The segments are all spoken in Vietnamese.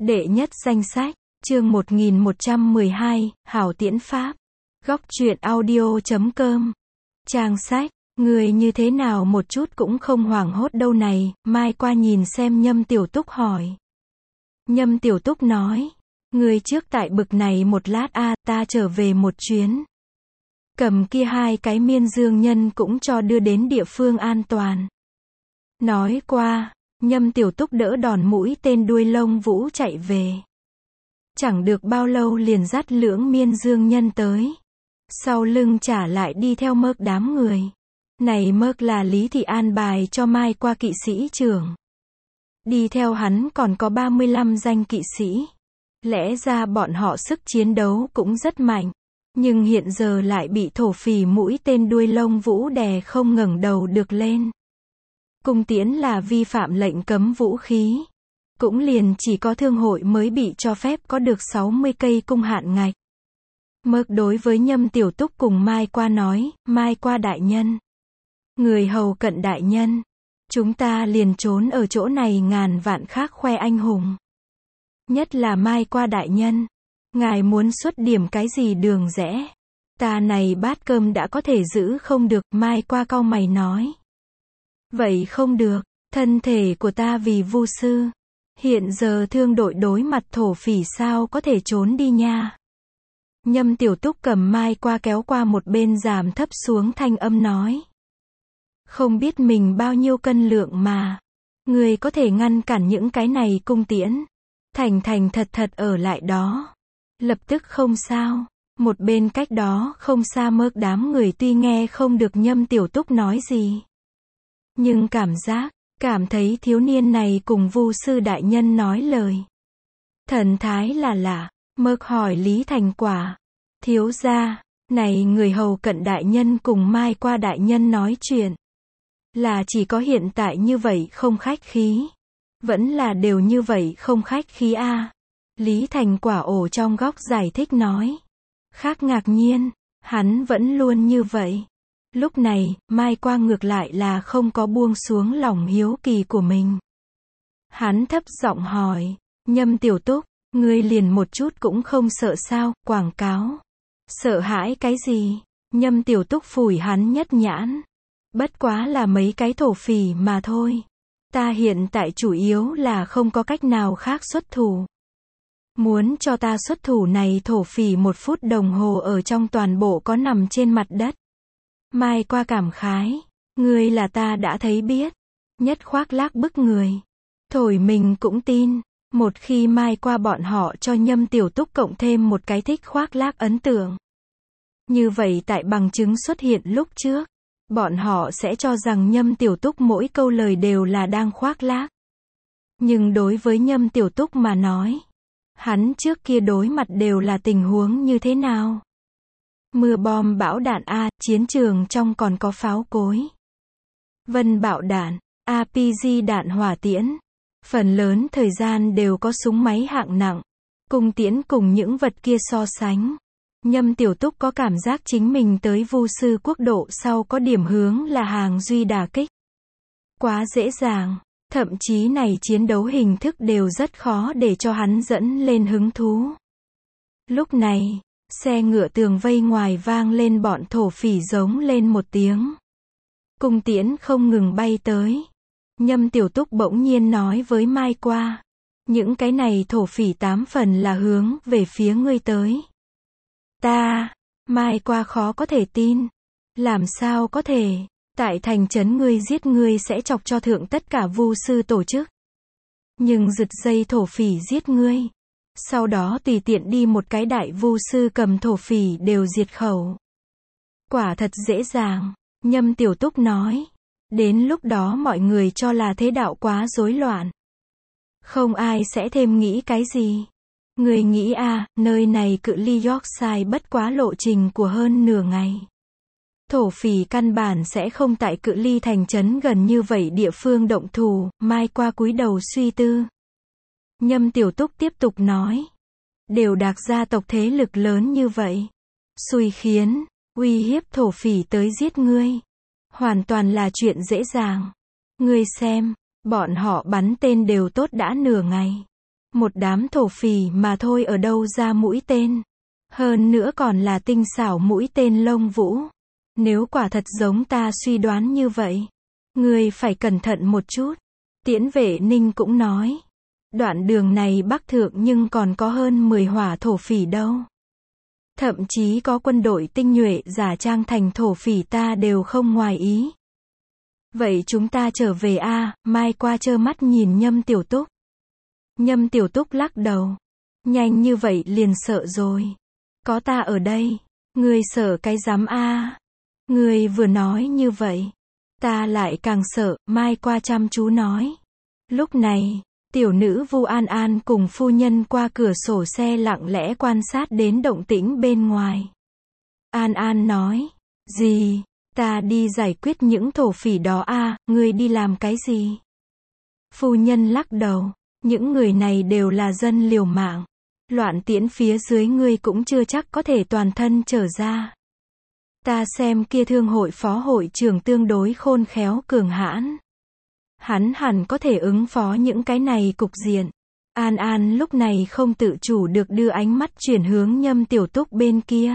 Đệ nhất danh sách, chương 1112, Hảo Tiễn Pháp. Góc truyện audio.com. Trang sách, người như thế nào một chút cũng không hoảng hốt đâu này, Mai qua nhìn xem Nhâm Tiểu Túc hỏi. Nhâm Tiểu Túc nói, người trước tại bực này một lát ta trở về một chuyến. Cầm kia hai cái miên dương nhân cũng cho đưa đến địa phương an toàn. Nói qua, Nhâm Tiểu Túc đỡ đòn mũi tên đuôi lông vũ chạy về. Chẳng được bao lâu liền dắt lưỡng miên dương nhân tới. Sau lưng trả lại đi theo Mớc đám người. Này Mớc là Lý Thị an bài cho Mai qua kỵ sĩ trưởng. Đi theo hắn còn có 35 danh kỵ sĩ. Lẽ ra bọn họ sức chiến đấu cũng rất mạnh. Nhưng hiện giờ lại bị thổ phỉ mũi tên đuôi lông vũ đè không ngẩng đầu được lên. Cung tiễn là vi phạm lệnh cấm vũ khí. Cũng liền chỉ có thương hội mới bị cho phép có được 60 cây cung hạn ngạch. Mớc đối với Nhâm Tiểu Túc cùng Mai qua nói, Mai qua đại nhân. Người hầu cận đại nhân. Chúng ta liền trốn ở chỗ này ngàn vạn khác khoe anh hùng. Nhất là Mai qua đại nhân. Ngài muốn xuất điểm cái gì đường rẽ. Ta này bát cơm đã có thể giữ không được, Mai qua cau mày nói. Vậy không được, thân thể của ta vì vu sư. Hiện giờ thương đội đối mặt thổ phỉ sao có thể trốn đi nha. Nhâm Tiểu Túc cầm Mai qua kéo qua một bên giảm thấp xuống thanh âm nói. Không biết mình bao nhiêu cân lượng mà. Người có thể ngăn cản những cái này cung tiễn. Thành thật ở lại đó. Lập tức không sao. Một bên cách đó không xa Mớc đám người tuy nghe không được Nhâm Tiểu Túc nói gì. Nhưng cảm thấy thiếu niên này cùng vu sư đại nhân nói lời. Thần thái là lạ. Mớc hỏi Lý Thành Quả. Thiếu gia, này người hầu cận đại nhân cùng Mai qua đại nhân nói chuyện. Là chỉ có hiện tại như vậy không khách khí. Vẫn là đều như vậy không khách khí Lý Thành Quả ổ trong góc giải thích nói. Khác ngạc nhiên, hắn vẫn luôn như vậy. Lúc này, Mai qua ngược lại là không có buông xuống lòng hiếu kỳ của mình. Hắn thấp giọng hỏi, Nhâm Tiểu Túc, ngươi liền một chút cũng không sợ sao, quảng cáo. Sợ hãi cái gì? Nhâm Tiểu Túc phủi hắn nhất nhãn. Bất quá là mấy cái thổ phỉ mà thôi. Ta hiện tại chủ yếu là không có cách nào khác xuất thủ. Muốn cho ta xuất thủ này thổ phỉ 1 phút đồng hồ ở trong toàn bộ có nằm trên mặt đất. Mai qua cảm khái. Ngươi là ta đã thấy biết. Nhất khoác lác bức người. Thổi mình cũng tin. Một khi Mai qua bọn họ cho Nhâm Tiểu Túc cộng thêm một cái thích khoác lác ấn tượng. Như vậy tại bằng chứng xuất hiện lúc trước. Bọn họ sẽ cho rằng Nhâm Tiểu Túc mỗi câu lời đều là đang khoác lác. Nhưng đối với Nhâm Tiểu Túc mà nói. Hắn trước kia đối mặt đều là tình huống như thế nào? Mưa bom bão đạn chiến trường trong còn có pháo cối. Vân bạo đạn, RPG đạn hỏa tiễn. Phần lớn thời gian đều có súng máy hạng nặng. Cung tiễn cùng những vật kia so sánh. Nhâm Tiểu Túc có cảm giác chính mình tới vu sư quốc độ sau có điểm hướng là hàng duy đả kích. Quá dễ dàng. Thậm chí này chiến đấu hình thức đều rất khó để cho hắn dẫn lên hứng thú. Lúc này, xe ngựa tường vây ngoài vang lên bọn thổ phỉ giống lên một tiếng. Cung tiễn không ngừng bay tới. Nhâm Tiểu Túc bỗng nhiên nói với Mai qua. Những cái này thổ phỉ 8 phần là hướng về phía ngươi tới. Mai qua khó có thể tin. Làm sao có thể? Tại thành trấn ngươi giết ngươi sẽ chọc cho thượng tất cả vu sư tổ chức. Nhưng giật dây thổ phỉ giết ngươi. Sau đó tùy tiện đi một cái đại vu sư cầm thổ phỉ đều diệt khẩu. Quả thật dễ dàng. Nhâm Tiểu Túc nói. Đến lúc đó mọi người cho là thế đạo quá rối loạn. Không ai sẽ thêm nghĩ cái gì. Người nghĩ nơi này cự ly Yorkshire bất quá lộ trình của hơn nửa ngày. Thổ phỉ căn bản sẽ không tại cự ly thành trấn gần như vậy địa phương động thủ. Mai qua cúi đầu suy tư. Nhâm Tiểu Túc tiếp tục nói. Đều đặc gia tộc thế lực lớn như vậy. Xui khiến, uy hiếp thổ phỉ tới giết ngươi. Hoàn toàn là chuyện dễ dàng. Ngươi xem, bọn họ bắn tên đều tốt đã nửa ngày. Một đám thổ phỉ mà thôi, ở đâu ra mũi tên. Hơn nữa còn là tinh xảo mũi tên lông vũ. Nếu quả thật giống ta suy đoán như vậy, ngươi phải cẩn thận một chút. Tiễn Vệ Ninh cũng nói. Đoạn đường này bắc thượng nhưng còn có hơn 10 hỏa thổ phỉ đâu. Thậm chí có quân đội tinh nhuệ giả trang thành thổ phỉ ta đều không ngoài ý. Vậy chúng ta trở về a? Mai qua trơ mắt nhìn Nhâm Tiểu Túc. Nhâm Tiểu Túc lắc đầu. Nhanh như vậy liền sợ rồi. Có ta ở đây. Ngươi sợ cái rắm a? Ngươi vừa nói như vậy, ta lại càng sợ, Mai qua chăm chú nói. Lúc này, tiểu nữ Vu An An cùng phu nhân qua cửa sổ xe lặng lẽ quan sát đến động tĩnh bên ngoài. An An nói, gì, ta đi giải quyết những thổ phỉ đó a, ngươi đi làm cái gì? Phu nhân lắc đầu, những người này đều là dân liều mạng. Loạn tiễn phía dưới ngươi cũng chưa chắc có thể toàn thân trở ra. Ta xem kia thương hội phó hội trưởng tương đối khôn khéo cường hãn. Hắn hẳn có thể ứng phó những cái này cục diện. An An lúc này không tự chủ được đưa ánh mắt chuyển hướng Nhâm Tiểu Túc bên kia.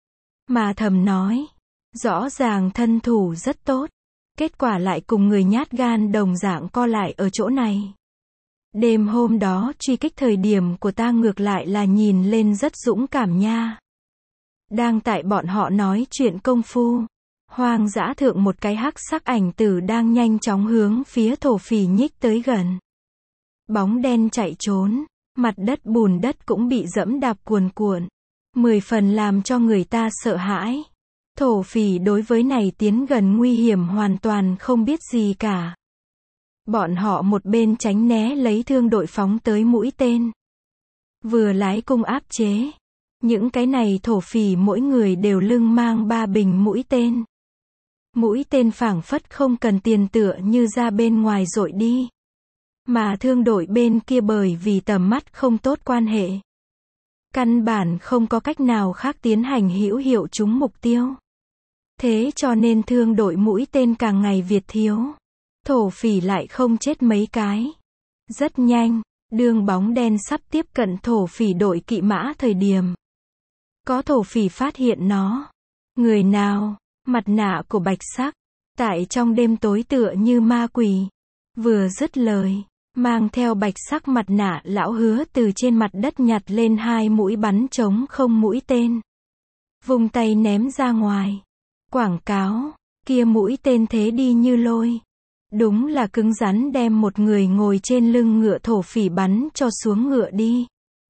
Mà thầm nói, rõ ràng thân thủ rất tốt. Kết quả lại cùng người nhát gan đồng dạng co lại ở chỗ này. Đêm hôm đó truy kích thời điểm của ta ngược lại là nhìn lên rất dũng cảm nha. Đang tại bọn họ nói chuyện công phu, hoang dã thượng một cái hắc sắc ảnh tử đang nhanh chóng hướng phía thổ phỉ nhích tới gần. Bóng đen chạy trốn, mặt đất bùn đất cũng bị dẫm đạp cuồn cuộn, 10 phần làm cho người ta sợ hãi. Thổ phỉ đối với này tiến gần nguy hiểm hoàn toàn không biết gì cả. Bọn họ một bên tránh né lấy thương đội phóng tới mũi tên, vừa lái cung áp chế. Những cái này thổ phỉ mỗi người đều lưng mang 3 bình mũi tên. Mũi tên phảng phất không cần tiền tựa như ra bên ngoài dội đi. Mà thương đội bên kia bởi vì tầm mắt không tốt quan hệ, căn bản không có cách nào khác tiến hành hữu hiệu trúng mục tiêu. Thế cho nên thương đội mũi tên càng ngày việt thiếu. Thổ phỉ lại không chết mấy cái. Rất nhanh, đường bóng đen sắp tiếp cận thổ phỉ đội kỵ mã thời điểm. Có thổ phỉ phát hiện nó. Người nào, mặt nạ của bạch sắc, tại trong đêm tối tựa như ma quỷ. Vừa dứt lời, mang theo bạch sắc mặt nạ lão Hứa từ trên mặt đất nhặt lên 2 mũi bắn trống không mũi tên. Vùng tay ném ra ngoài. Quảng cáo, kia mũi tên thế đi như lôi. Đúng là cứng rắn đem một người ngồi trên lưng ngựa thổ phỉ bắn cho xuống ngựa đi.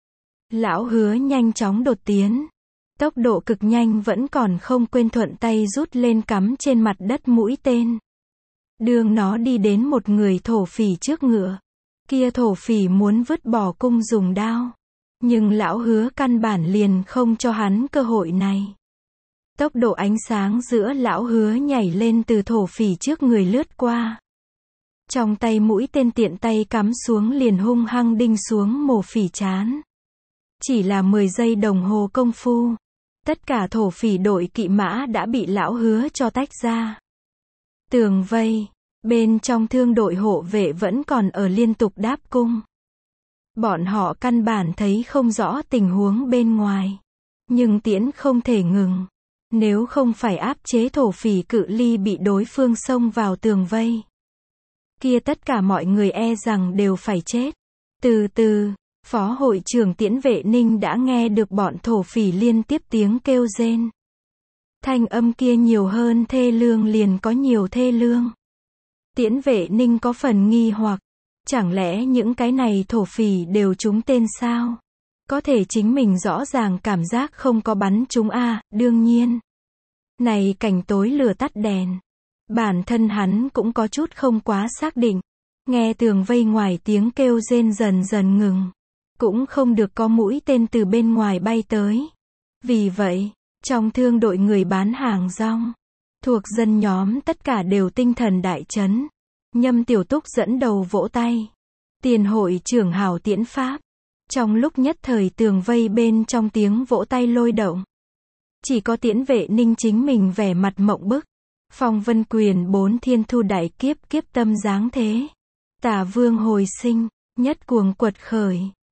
Lão Hứa nhanh chóng đột tiến. Tốc độ cực nhanh vẫn còn không quên thuận tay rút lên cắm trên mặt đất mũi tên. Đường nó đi đến một người thổ phỉ trước ngựa. Kia thổ phỉ muốn vứt bỏ cung dùng đao. Nhưng lão Hứa căn bản liền không cho hắn cơ hội này. Tốc độ ánh sáng giữa lão Hứa nhảy lên từ thổ phỉ trước người lướt qua. Trong tay mũi tên tiện tay cắm xuống liền hung hăng đinh xuống mồ phỉ trán. Chỉ là 10 giây đồng hồ công phu. Tất cả thổ phỉ đội kỵ mã đã bị lão Hứa cho tách ra. Tường vây, bên trong thương đội hộ vệ vẫn còn ở liên tục đáp cung. Bọn họ căn bản thấy không rõ tình huống bên ngoài. Nhưng tiễn không thể ngừng. Nếu không phải áp chế thổ phỉ cự ly bị đối phương xông vào tường vây, kia tất cả mọi người e rằng đều phải chết. Từ từ, Phó hội trưởng Tiễn Vệ Ninh đã nghe được bọn thổ phỉ liên tiếp tiếng kêu rên. Thanh âm kia nhiều hơn thê lương liền có nhiều thê lương. Tiễn Vệ Ninh có phần nghi hoặc, chẳng lẽ những cái này thổ phỉ đều trúng tên sao? Có thể chính mình rõ ràng cảm giác không có bắn trúng a, đương nhiên. Này cảnh tối lửa tắt đèn. Bản thân hắn cũng có chút không quá xác định. Nghe tường vây ngoài tiếng kêu rên dần dần ngừng. Cũng không được có mũi tên từ bên ngoài bay tới. Vì vậy, trong thương đội người bán hàng rong, thuộc dân nhóm tất cả đều tinh thần đại chấn. Nhâm Tiểu Túc dẫn đầu vỗ tay. Tiền hội trưởng hảo tiễn pháp. Trong lúc nhất thời tường vây bên trong tiếng vỗ tay lôi động. Chỉ có Tiễn Vệ Ninh chính mình vẻ mặt mộng bức. Phong vân quyền 4 thiên thu đại kiếp kiếp tâm dáng thế. Tả vương hồi sinh, nhất cuồng quật khởi.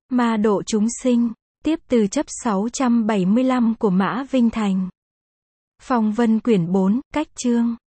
Ma độ chúng sinh. Tiếp từ chấp 675 của Mã Vinh Thành. Phong Vân quyển 4, cách chương.